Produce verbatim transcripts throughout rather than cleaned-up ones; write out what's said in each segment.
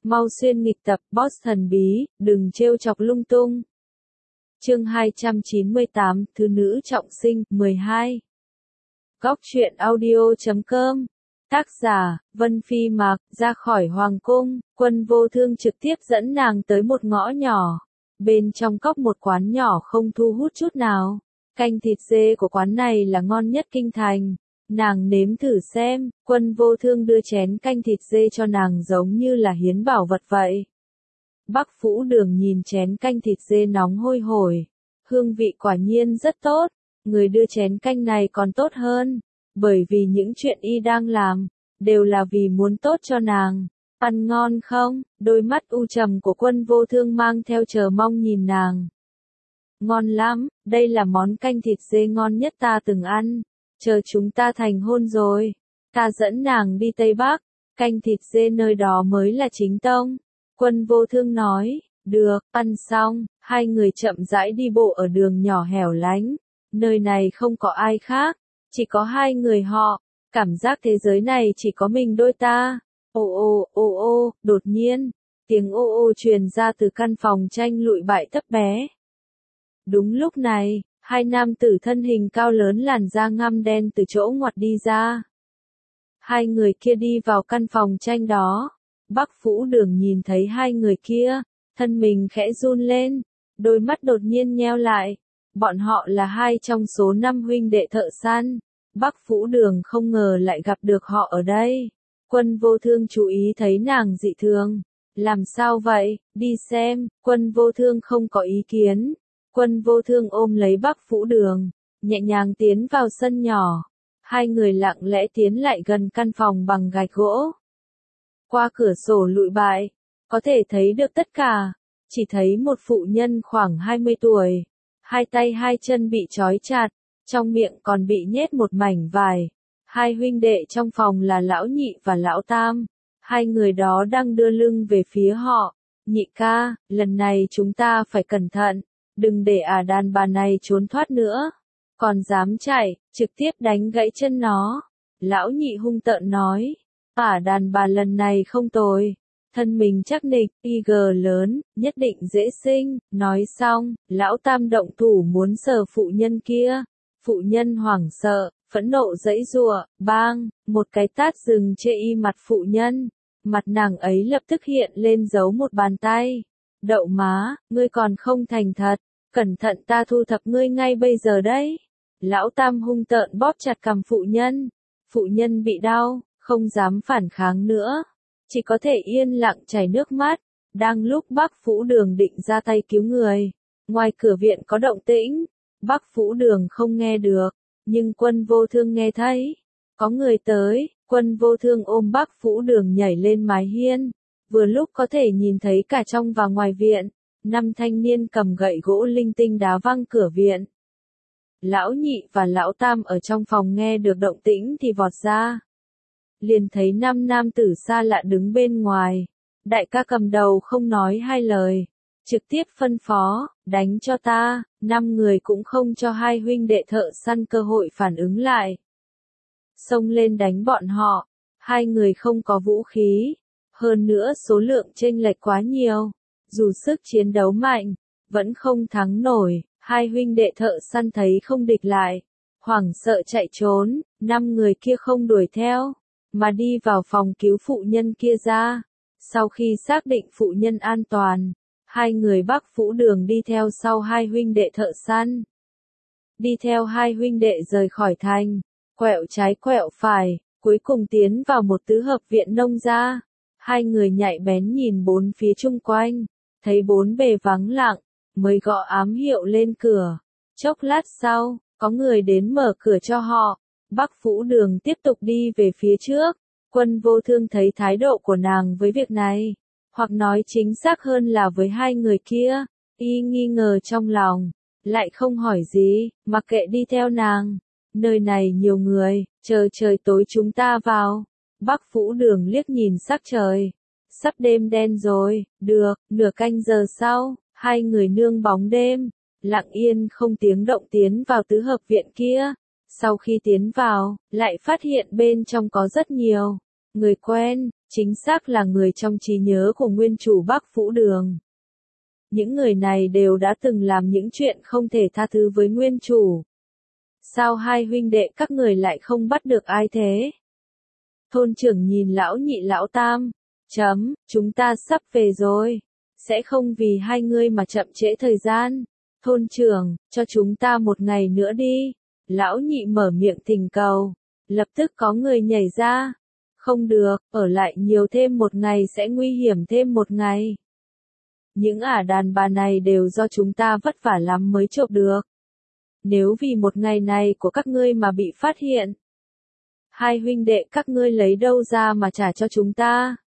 Mau xuyên nghịch tập, boss thần bí, đừng trêu chọc lung tung. Chương hai trăm chín mươi tám, Thứ nữ trọng sinh, mười hai. Góc truyện audio chấm com. Tác giả, Vân Phi Mạc. Ra khỏi hoàng cung, Quân Vô Thương trực tiếp dẫn nàng tới một ngõ nhỏ. Bên trong cốc một quán nhỏ không thu hút chút nào. Canh thịt dê của quán này là ngon nhất kinh thành. Nàng nếm thử xem. Quân Vô Thương đưa chén canh thịt dê cho nàng giống như là hiến bảo vật vậy. Bắc Phủ Đường nhìn chén canh thịt dê nóng hôi hổi. Hương vị quả nhiên rất tốt. Người đưa chén canh này còn tốt hơn. Bởi vì những chuyện y đang làm, đều là vì muốn tốt cho nàng. Ăn ngon không? Đôi mắt u trầm của Quân Vô Thương mang theo chờ mong nhìn nàng. Ngon lắm, đây là món canh thịt dê ngon nhất ta từng ăn. Chờ chúng ta thành hôn rồi, ta dẫn nàng đi Tây Bắc, canh thịt dê nơi đó mới là chính tông. Quân Vô Thương nói, được, ăn xong, hai người chậm rãi đi bộ ở đường nhỏ hẻo lánh. Nơi này không có ai khác, chỉ có hai người họ, cảm giác thế giới này chỉ có mình đôi ta. Ô ô ô ô, đột nhiên, tiếng ô ô truyền ra từ căn phòng tranh lụi bại thấp bé. Đúng lúc này, hai nam tử thân hình cao lớn làn da ngăm đen từ chỗ ngoặt đi ra. Hai người kia đi vào căn phòng tranh đó. Bắc Phủ Đường nhìn thấy hai người kia, thân mình khẽ run lên, đôi mắt đột nhiên nheo lại. Bọn họ là hai trong số năm huynh đệ thợ săn. Bắc Phủ Đường không ngờ lại gặp được họ ở đây. Quân Vô Thương chú ý thấy nàng dị thường. Làm sao vậy? Đi xem. Quân Vô Thương không có ý kiến. Quân Vô Thương ôm lấy Bắc Phủ Đường, nhẹ nhàng tiến vào sân nhỏ. Hai người lặng lẽ tiến lại gần căn phòng bằng gạch gỗ. Qua cửa sổ lụi bại, có thể thấy được tất cả. Chỉ thấy một phụ nhân khoảng hai mươi tuổi. Hai tay hai chân bị trói chặt, trong miệng còn bị nhét một mảnh vải. Hai huynh đệ trong phòng là lão nhị và lão tam. Hai người đó đang đưa lưng về phía họ. Nhị ca, lần này chúng ta phải cẩn thận. Đừng để ả đàn bà này trốn thoát nữa. Còn dám chạy, trực tiếp đánh gãy chân nó. Lão nhị hung tợn nói. Ả đàn bà lần này không tồi. Thân mình chắc nịch, y gờ lớn, nhất định dễ sinh. Nói xong, lão tam động thủ muốn sờ phụ nhân kia. Phụ nhân hoảng sợ, phẫn nộ giãy giụa, bang, một cái tát dừng chê y mặt phụ nhân. Mặt nàng ấy lập tức hiện lên dấu một bàn tay. Đậu má, ngươi còn không thành thật, cẩn thận ta thu thập ngươi ngay bây giờ đấy. Lão tam hung tợn bóp chặt cằm phụ nhân. Phụ nhân bị đau, không dám phản kháng nữa. Chỉ có thể yên lặng chảy nước mắt. Đang lúc Bắc Phủ Đường định ra tay cứu người. Ngoài cửa viện có động tĩnh. Bắc Phủ Đường không nghe được. Nhưng Quân Vô Thương nghe thấy. Có người tới. Quân Vô Thương ôm Bắc Phủ Đường nhảy lên mái hiên. Vừa lúc có thể nhìn thấy cả trong và ngoài viện. Năm thanh niên cầm gậy gỗ linh tinh đá văng cửa viện. Lão nhị và lão tam ở trong phòng nghe được động tĩnh thì vọt ra. Liền thấy năm nam tử xa lạ đứng bên ngoài. Đại ca cầm đầu không nói hai lời. Trực tiếp phân phó, đánh cho ta. Năm người cũng không cho hai huynh đệ thợ săn cơ hội phản ứng lại. Xông lên đánh bọn họ. Hai người không có vũ khí. Hơn nữa số lượng chênh lệch quá nhiều. Dù sức chiến đấu mạnh, vẫn không thắng nổi. Hai huynh đệ thợ săn thấy không địch lại. Hoảng sợ chạy trốn. Năm người kia không đuổi theo, mà đi vào phòng cứu phụ nhân kia ra. Sau khi xác định phụ nhân an toàn, hai người Bắc Phủ Đường đi theo sau hai huynh đệ thợ săn. Đi theo hai huynh đệ rời khỏi thành, quẹo trái quẹo phải, cuối cùng tiến vào một tứ hợp viện nông gia. Hai người nhạy bén nhìn bốn phía chung quanh, thấy bốn bề vắng lặng, mới gõ ám hiệu lên cửa. Chốc lát sau, có người đến mở cửa cho họ. Bắc Phủ Đường tiếp tục đi về phía trước. Quân Vô Thương thấy thái độ của nàng với việc này, hoặc nói chính xác hơn là với hai người kia, y nghi ngờ trong lòng, lại không hỏi gì, mặc kệ đi theo nàng. Nơi này nhiều người, chờ trời tối chúng ta vào. Bắc Phủ Đường liếc nhìn sắc trời. Sắp đêm đen rồi, được, nửa canh giờ sau, hai người nương bóng đêm, lặng yên không tiếng động tiến vào tứ hợp viện kia. Sau khi tiến vào, lại phát hiện bên trong có rất nhiều Người quen, chính xác là người trong trí nhớ của nguyên chủ Bắc Vũ Đường. Những người này đều đã từng làm những chuyện không thể tha thứ với nguyên chủ. Sao hai huynh đệ các người lại không bắt được ai thế? Thôn trưởng nhìn lão nhị lão tam. Chấm, chúng ta sắp về rồi. Sẽ không vì hai ngươi mà chậm trễ thời gian. Thôn trưởng, cho chúng ta một ngày nữa đi. Lão nhị mở miệng thỉnh cầu. Lập tức có người nhảy ra. Không được, ở lại nhiều thêm một ngày sẽ nguy hiểm thêm một ngày. Những ả đàn bà này đều do chúng ta vất vả lắm mới chộp được. Nếu vì một ngày này của các ngươi mà bị phát hiện, hai huynh đệ các ngươi lấy đâu ra mà trả cho chúng ta?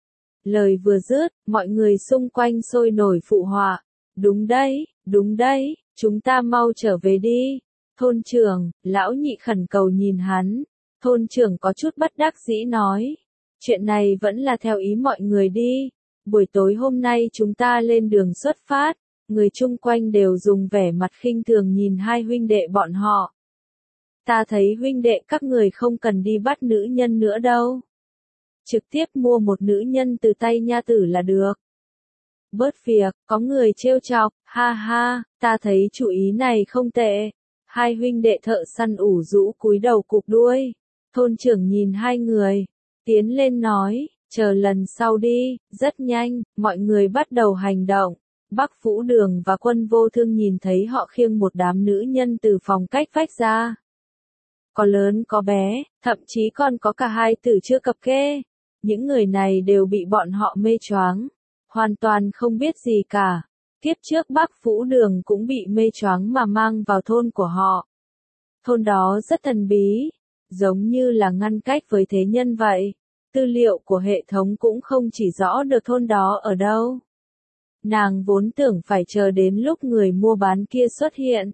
Lời vừa dứt, mọi người xung quanh sôi nổi phụ họa. Đúng đấy, đúng đấy, chúng ta mau trở về đi. Thôn trưởng, lão nhị khẩn cầu nhìn hắn. Thôn trưởng có chút bất đắc dĩ nói. Chuyện này vẫn là theo ý mọi người đi. Buổi tối hôm nay chúng ta lên đường xuất phát. Người chung quanh đều dùng vẻ mặt khinh thường nhìn hai huynh đệ bọn họ. Ta thấy huynh đệ các người không cần đi bắt nữ nhân nữa đâu. Trực tiếp mua một nữ nhân từ tay nha tử là được. Bớt việc, có người trêu chọc, ha ha, ta thấy chủ ý này không tệ. Hai huynh đệ thợ săn ủ rũ cúi đầu cụp đuôi. Thôn trưởng nhìn hai người, tiến lên nói, chờ lần sau đi. Rất nhanh, mọi người bắt đầu hành động. Bắc Vũ Đường và Quân Vô Thương nhìn thấy họ khiêng một đám nữ nhân từ phòng cách vách ra. Có lớn có bé, thậm chí còn có cả hai tử chưa cập kê. Những người này đều bị bọn họ mê choáng, hoàn toàn không biết gì cả. Kiếp trước Bắc Vũ Đường cũng bị mê choáng mà mang vào thôn của họ. Thôn đó rất thần bí, giống như là ngăn cách với thế nhân vậy. Tư liệu của hệ thống cũng không chỉ rõ được thôn đó ở đâu. Nàng vốn tưởng phải chờ đến lúc người mua bán kia xuất hiện.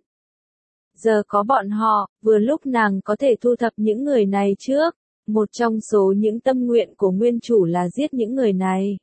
Giờ có bọn họ, vừa lúc nàng có thể thu thập những người này trước. Một trong số những tâm nguyện của nguyên chủ là giết những người này.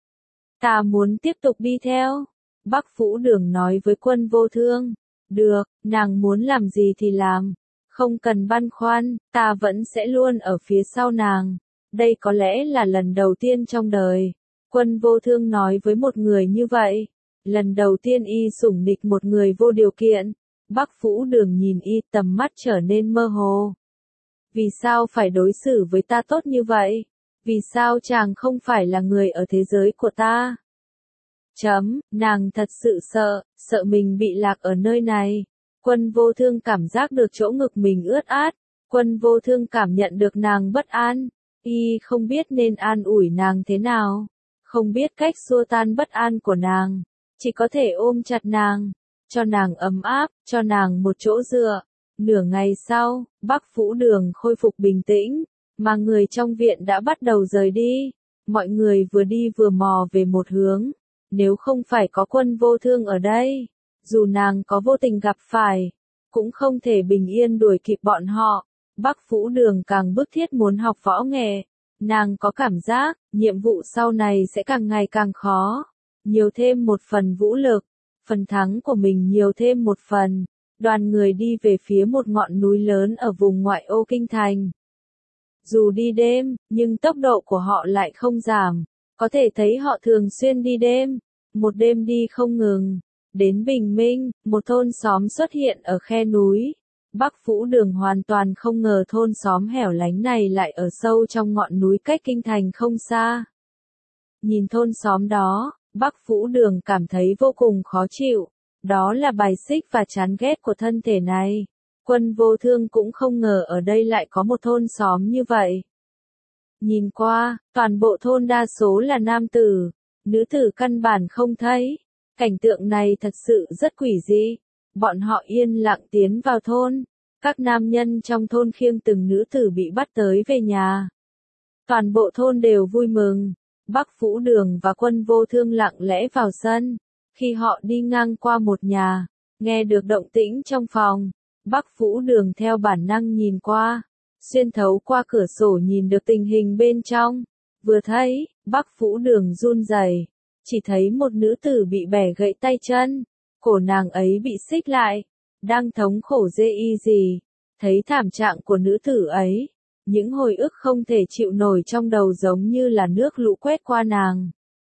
Ta muốn tiếp tục đi theo. Bắc Vũ Đường nói với Quân Vô Thương. Được, nàng muốn làm gì thì làm. Không cần băn khoăn, ta vẫn sẽ luôn ở phía sau nàng. Đây có lẽ là lần đầu tiên trong đời. Quân Vô Thương nói với một người như vậy. Lần đầu tiên y sủng nịch một người vô điều kiện. Bắc Vũ Đường nhìn y, tầm mắt trở nên mơ hồ. Vì sao phải đối xử với ta tốt như vậy? Vì sao chàng không phải là người ở thế giới của ta? Chấm, nàng thật sự sợ, sợ mình bị lạc ở nơi này. Quân Vô Thương cảm giác được chỗ ngực mình ướt át. Quân Vô Thương cảm nhận được nàng bất an. Y không biết nên an ủi nàng thế nào. Không biết cách xua tan bất an của nàng. Chỉ có thể ôm chặt nàng. Cho nàng ấm áp, cho nàng một chỗ dựa. Nửa ngày sau, Bắc Vũ Đường khôi phục bình tĩnh, mà người trong viện đã bắt đầu rời đi. Mọi người vừa đi vừa mò về một hướng. Nếu không phải có Quân Vô Thương ở đây, dù nàng có vô tình gặp phải, cũng không thể bình yên đuổi kịp bọn họ. Bắc Vũ Đường càng bức thiết muốn học võ nghệ. Nàng có cảm giác, nhiệm vụ sau này sẽ càng ngày càng khó. Nhiều thêm một phần vũ lực, phần thắng của mình nhiều thêm một phần. Đoàn người đi về phía một ngọn núi lớn ở vùng ngoại ô kinh thành. Dù đi đêm, nhưng tốc độ của họ lại không giảm. Có thể thấy họ thường xuyên đi đêm. Một đêm đi không ngừng. Đến bình minh, một thôn xóm xuất hiện ở khe núi. Bắc Vũ Đường hoàn toàn không ngờ thôn xóm hẻo lánh này lại ở sâu trong ngọn núi cách kinh thành không xa. Nhìn thôn xóm đó, Bắc Vũ Đường cảm thấy vô cùng khó chịu. Đó là bài xích và chán ghét của thân thể này. Quân Vô Thương cũng không ngờ ở đây lại có một thôn xóm như vậy. Nhìn qua, toàn bộ thôn đa số là nam tử, nữ tử căn bản không thấy. Cảnh tượng này thật sự rất quỷ dị. Bọn họ yên lặng tiến vào thôn. Các nam nhân trong thôn khiêng từng nữ tử bị bắt tới về nhà. Toàn bộ thôn đều vui mừng. Bắc Vũ Đường và Quân Vô Thương lặng lẽ vào sân. Khi họ đi ngang qua một nhà, nghe được động tĩnh trong phòng, Bắc Vũ Đường theo bản năng nhìn qua, xuyên thấu qua cửa sổ nhìn được tình hình bên trong. Vừa thấy, Bắc Vũ Đường run rẩy, chỉ thấy một nữ tử bị bẻ gãy tay chân, cổ nàng ấy bị xích lại, đang thống khổ dê y gì. Thấy thảm trạng của nữ tử ấy, Những hồi ức không thể chịu nổi trong đầu giống như là nước lũ quét qua nàng.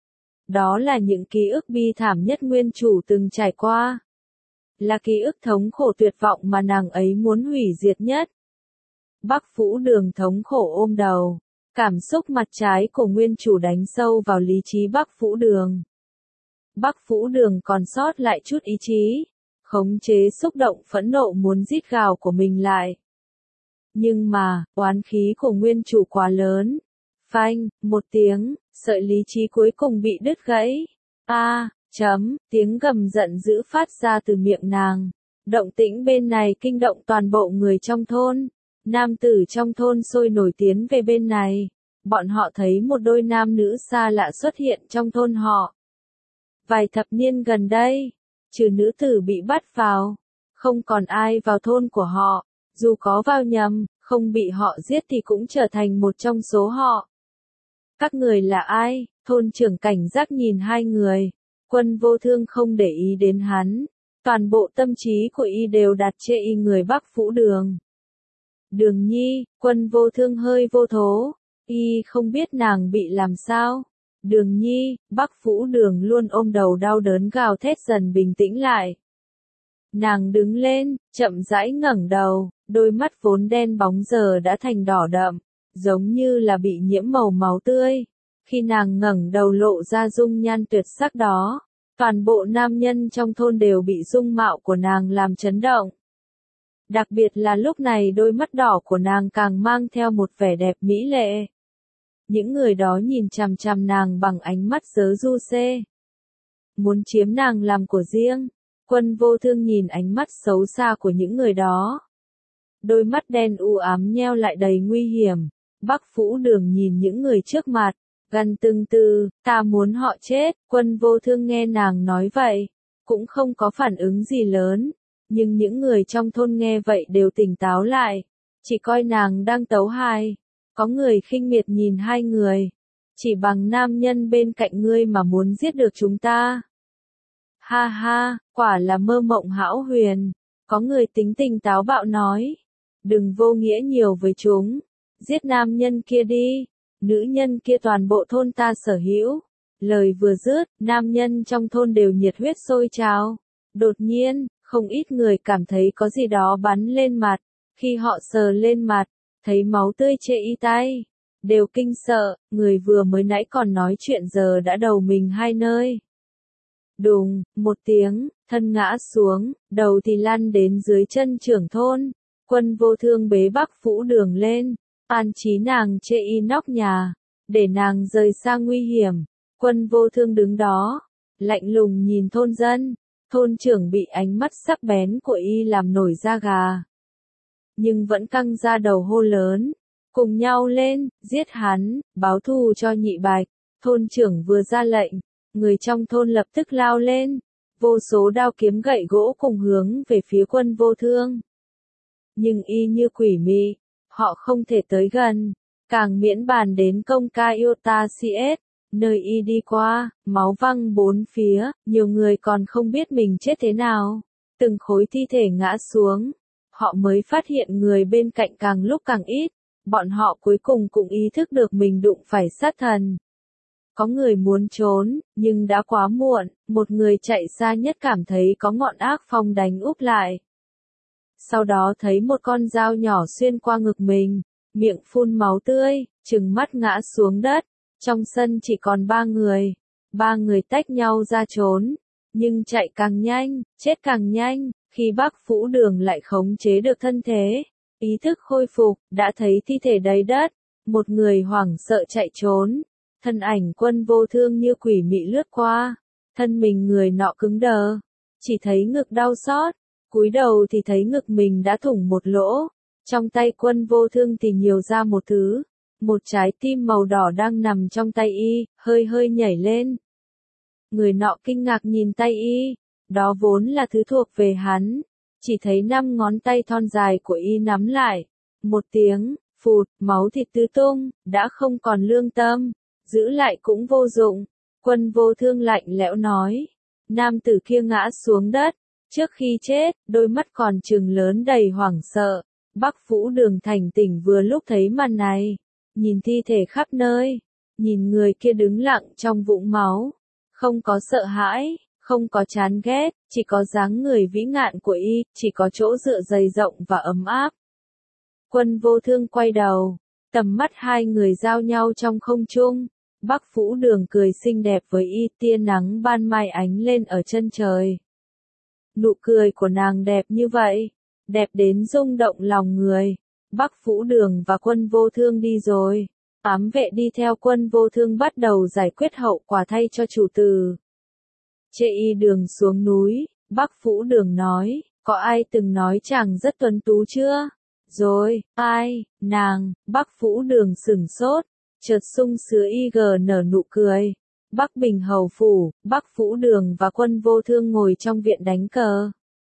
Đó là những ký ức bi thảm nhất nguyên chủ từng trải qua. Là ký ức thống khổ tuyệt vọng mà nàng ấy muốn hủy diệt nhất. Bắc Phũ Đường thống khổ ôm đầu. Cảm xúc mặt trái của nguyên chủ đánh sâu vào lý trí Bắc Phũ Đường. Bắc Phũ Đường còn sót lại chút ý chí, khống chế xúc động phẫn nộ muốn rít gào của mình lại. Nhưng mà, oán khí của nguyên chủ quá lớn. Phanh, một tiếng, sợi lý trí cuối cùng bị đứt gãy. A, chấm, tiếng gầm giận dữ phát ra từ miệng nàng. Động tĩnh bên này kinh động toàn bộ người trong thôn. Nam tử trong thôn sôi nổi tiến về bên này. Bọn họ thấy một đôi nam nữ xa lạ xuất hiện trong thôn họ. Vài thập niên gần đây, trừ nữ tử bị bắt vào, không còn ai vào thôn của họ. Dù có vào nhầm, không bị họ giết thì cũng trở thành một trong số họ. Các người là ai? Thôn trưởng cảnh giác nhìn hai người. Quân Vô Thương không để ý đến hắn. Toàn bộ tâm trí của y đều đặt trên y người Bắc Phũ Đường. Đường Nhi, Quân Vô Thương hơi vô thố. Y không biết nàng bị làm sao. Đường Nhi, Bắc Phũ Đường luôn ôm đầu đau đớn gào thét dần bình tĩnh lại. Nàng đứng lên, chậm rãi ngẩng đầu, đôi mắt vốn đen bóng giờ đã thành đỏ đậm, giống như là bị nhiễm màu máu tươi. Khi nàng ngẩng đầu lộ ra dung nhan tuyệt sắc đó, toàn bộ nam nhân trong thôn đều bị dung mạo của nàng làm chấn động. Đặc biệt là lúc này đôi mắt đỏ của nàng càng mang theo một vẻ đẹp mỹ lệ. Những người đó nhìn chằm chằm nàng bằng ánh mắt giớ du xê. Muốn chiếm nàng làm của riêng. Quân Vô Thương nhìn ánh mắt xấu xa của những người đó. Đôi mắt đen u ám nheo lại đầy nguy hiểm. Bắc Phũ Đường nhìn những người trước mặt, gần từng từ, ta muốn họ chết. Quân Vô Thương nghe nàng nói vậy, cũng không có phản ứng gì lớn. Nhưng những người trong thôn nghe vậy đều tỉnh táo lại, chỉ coi nàng đang tấu hài. Có người khinh miệt nhìn hai người. Chỉ bằng nam nhân bên cạnh ngươi mà muốn giết được chúng ta. Ha ha, quả là mơ mộng hão huyền. Có người tính tình táo bạo nói. Đừng vô nghĩa nhiều với chúng. Giết nam nhân kia đi. Nữ nhân kia toàn bộ thôn ta sở hữu. Lời vừa dứt, nam nhân trong thôn đều nhiệt huyết sôi trào. Đột nhiên, không ít người cảm thấy có gì đó bắn lên mặt. Khi họ sờ lên mặt, thấy máu tươi chê y tay. Đều kinh sợ, người vừa mới nãy còn nói chuyện giờ đã đầu mình hai nơi. Đùng, một tiếng, thân ngã xuống, đầu thì lăn đến dưới chân trưởng thôn. Quân Vô Thương bế Bắc Phũ Đường lên, an trí nàng chê y nóc nhà, để nàng rời xa nguy hiểm. Quân Vô Thương đứng đó, lạnh lùng nhìn thôn dân. Thôn trưởng bị ánh mắt sắc bén của y làm nổi da gà. Nhưng vẫn căng ra đầu hô lớn. Cùng nhau lên, giết hắn, báo thù cho Nhị Bạch. Thôn trưởng vừa ra lệnh, người trong thôn lập tức lao lên. Vô số đao kiếm gậy gỗ cùng hướng về phía Quân Vô Thương. Nhưng y như quỷ mị, họ không thể tới gần. Càng miễn bàn đến công ca Iota cs. Nơi y đi qua, máu văng bốn phía, nhiều người còn không biết mình chết thế nào. Từng khối thi thể ngã xuống. Họ mới phát hiện người bên cạnh càng lúc càng ít. Bọn họ cuối cùng cũng ý thức được mình đụng phải sát thần. Có người muốn trốn, nhưng đã quá muộn. Một người chạy xa nhất cảm thấy có ngọn ác phong đánh úp lại. Sau đó thấy một con dao nhỏ xuyên qua ngực mình, miệng phun máu tươi, trừng mắt ngã xuống đất. Trong sân chỉ còn ba người. Ba người tách nhau ra trốn. Nhưng chạy càng nhanh, chết càng nhanh. Khi Bắc Phũ Đường lại khống chế được thân thế, ý thức khôi phục, đã thấy thi thể đầy đất. Một người hoảng sợ chạy trốn. Thân ảnh Quân Vô Thương như quỷ mị lướt qua. Thân mình người nọ cứng đờ. Chỉ thấy ngực đau xót. Cúi đầu thì thấy ngực mình đã thủng một lỗ. Trong tay Quân Vô Thương thì nhiều ra một thứ. Một trái tim màu đỏ đang nằm trong tay y, hơi hơi nhảy lên. Người nọ kinh ngạc nhìn tay y. Đó vốn là thứ thuộc về hắn. Chỉ thấy năm ngón tay thon dài của y nắm lại. Một tiếng, phụt, máu thịt tứ tung, đã không còn lương tâm. Giữ lại cũng vô dụng. Quân Vô Thương lạnh lẽo nói. Nam tử kia ngã xuống đất. Trước khi chết, đôi mắt còn trừng lớn đầy hoảng sợ. Bắc Vũ Đường thành tỉnh vừa lúc thấy màn này, nhìn thi thể khắp nơi, nhìn người kia đứng lặng trong vũng máu, không có sợ hãi, không có chán ghét, chỉ có dáng người vĩ ngạn của y, chỉ có chỗ dựa dày rộng và ấm áp. Quân Vô Thương quay đầu, tầm mắt hai người giao nhau trong không trung. Bắc Vũ Đường cười xinh đẹp với y, tia nắng ban mai ánh lên ở chân trời. Nụ cười của nàng đẹp như vậy, đẹp đến rung động lòng người. Bắc Vũ Đường và Quân Vô Thương đi rồi. Ám vệ đi theo Quân Vô Thương bắt đầu giải quyết hậu quả thay cho chủ tử. Chê y đường xuống núi, Bắc Vũ Đường nói, có ai từng nói chàng rất tuấn tú chưa? Rồi, ai, nàng, Bắc Vũ Đường sửng sốt, chợt sung sướng y gờ nở nụ cười. Bắc Bình Hầu Phủ, Bắc Vũ Đường và Quân Vô Thương ngồi trong viện đánh cờ.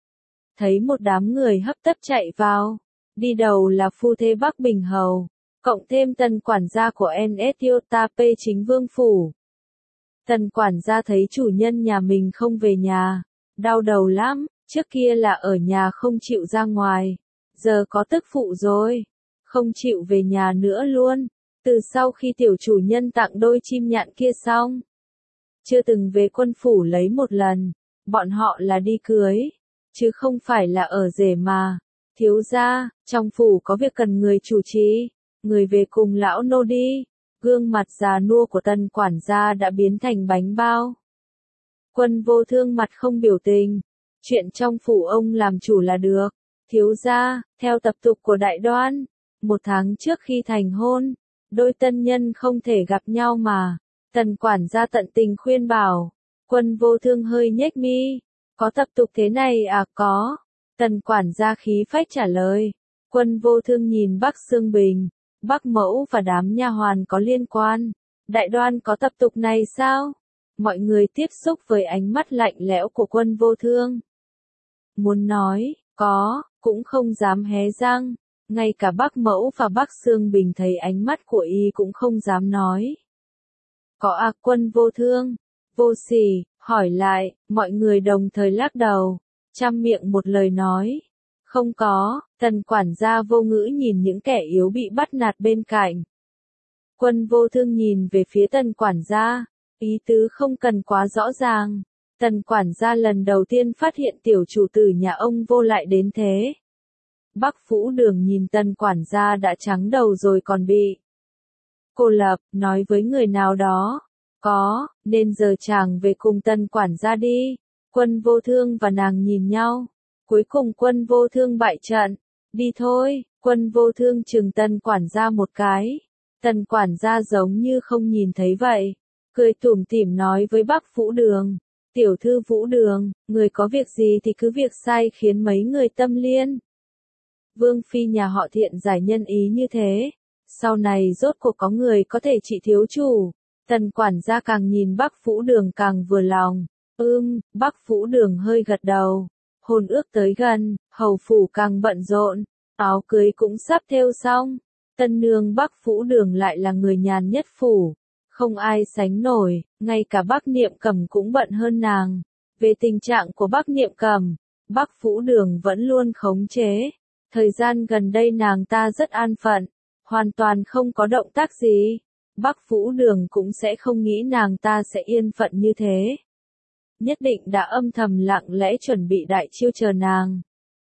Thấy một đám người hấp tấp chạy vào, đi đầu là phu thê Bắc Bình Hầu, cộng thêm tần quản gia của Netiotap chính vương phủ. Tần quản gia thấy chủ nhân nhà mình không về nhà, đau đầu lắm, trước kia là ở nhà không chịu ra ngoài, giờ có tức phụ rồi, không chịu về nhà nữa luôn, từ sau khi tiểu chủ nhân tặng đôi chim nhạn kia xong. Chưa từng về quân phủ lấy một lần, bọn họ là đi cưới, chứ không phải là ở rể mà. Thiếu gia, trong phủ có việc cần người chủ trì, người về cùng lão nô đi. Gương mặt già nua của tần quản gia đã biến thành bánh bao. Quân Vô Thương mặt không biểu tình, chuyện trong phủ ông làm chủ là được. Thiếu gia, theo tập tục của đại đoan, một tháng trước khi thành hôn, đôi tân nhân không thể gặp nhau mà. Tần quản gia tận tình khuyên bảo. Quân Vô Thương hơi nhếch mi, có tập tục thế này à? Có. Tần quản gia khí phách trả lời. Quân Vô Thương nhìn Bắc Xương Bình, Bắc Mẫu và đám nha hoàn có liên quan. Đại đoan có tập tục này sao? Mọi người tiếp xúc với ánh mắt lạnh lẽo của Quân Vô Thương. Muốn nói, có, cũng không dám hé răng. Ngay cả Bắc Mẫu và Bắc Xương Bình thấy ánh mắt của y cũng không dám nói. Có à? Quân Vô Thương, vô sỉ, hỏi lại, mọi người đồng thời lắc đầu, trăm miệng một lời nói. Không có. Tần quản gia vô ngữ nhìn những kẻ yếu bị bắt nạt bên cạnh. Quân Vô Thương nhìn về phía tần quản gia, ý tứ không cần quá rõ ràng. Tần quản gia lần đầu tiên phát hiện tiểu chủ tử nhà ông vô lại đến thế. Bắc Vũ Đường nhìn tần quản gia đã trắng đầu rồi còn bị cô lập, nói với người nào đó. Có, nên giờ chàng về cùng tần quản gia đi. Quân Vô Thương và nàng nhìn nhau. Cuối cùng Quân Vô Thương bại trận. Đi thôi. Quân Vô Thương trừng tần quản gia một cái. Tần quản gia giống như không nhìn thấy vậy. Cười tủm tỉm nói với Bắc Vũ Đường. Tiểu thư Vũ Đường, người có việc gì thì cứ việc sai khiến mấy người tâm liên. Vương phi nhà họ Thiện giải nhân ý như thế. Sau này rốt cuộc có người có thể trị thiếu chủ. Tần quản gia càng nhìn Bắc Vũ Đường càng vừa lòng. Ưm, Bắc Vũ Đường hơi gật đầu. Hôn ước tới gần, hầu phủ càng bận rộn, áo cưới cũng sắp thêu xong. Tân nương Bắc Vũ Đường lại là người nhàn nhất phủ, không ai sánh nổi, ngay cả Bắc Niệm Cầm cũng bận hơn nàng. Về tình trạng của Bắc Niệm Cầm, Bắc Vũ Đường vẫn luôn khống chế. Thời gian gần đây nàng ta rất an phận, hoàn toàn không có động tác gì. Bắc Vũ Đường cũng sẽ không nghĩ nàng ta sẽ yên phận như thế. Nhất định đã âm thầm lặng lẽ chuẩn bị đại chiêu chờ nàng.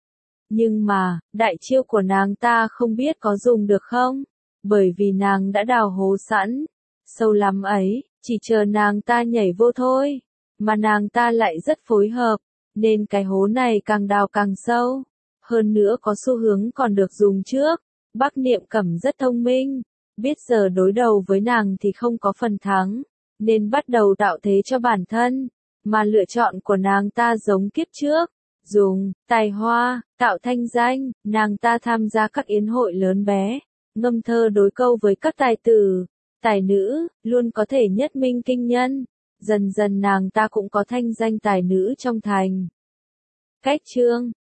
Nhưng mà, đại chiêu của nàng ta không biết có dùng được không? Bởi vì nàng đã đào hố sẵn, sâu lắm ấy, chỉ chờ nàng ta nhảy vô thôi. Mà nàng ta lại rất phối hợp, nên cái hố này càng đào càng sâu. Hơn nữa có xu hướng còn được dùng trước. Bắc Niệm Cẩm rất thông minh, biết giờ đối đầu với nàng thì không có phần thắng, nên bắt đầu tạo thế cho bản thân. Mà lựa chọn của nàng ta giống kiếp trước, dùng tài hoa, tạo thanh danh. Nàng ta tham gia các yến hội lớn bé, ngâm thơ đối câu với các tài tử, tài nữ, luôn có thể nhất minh kinh nhân. Dần dần nàng ta cũng có thanh danh tài nữ trong thành. Cách chương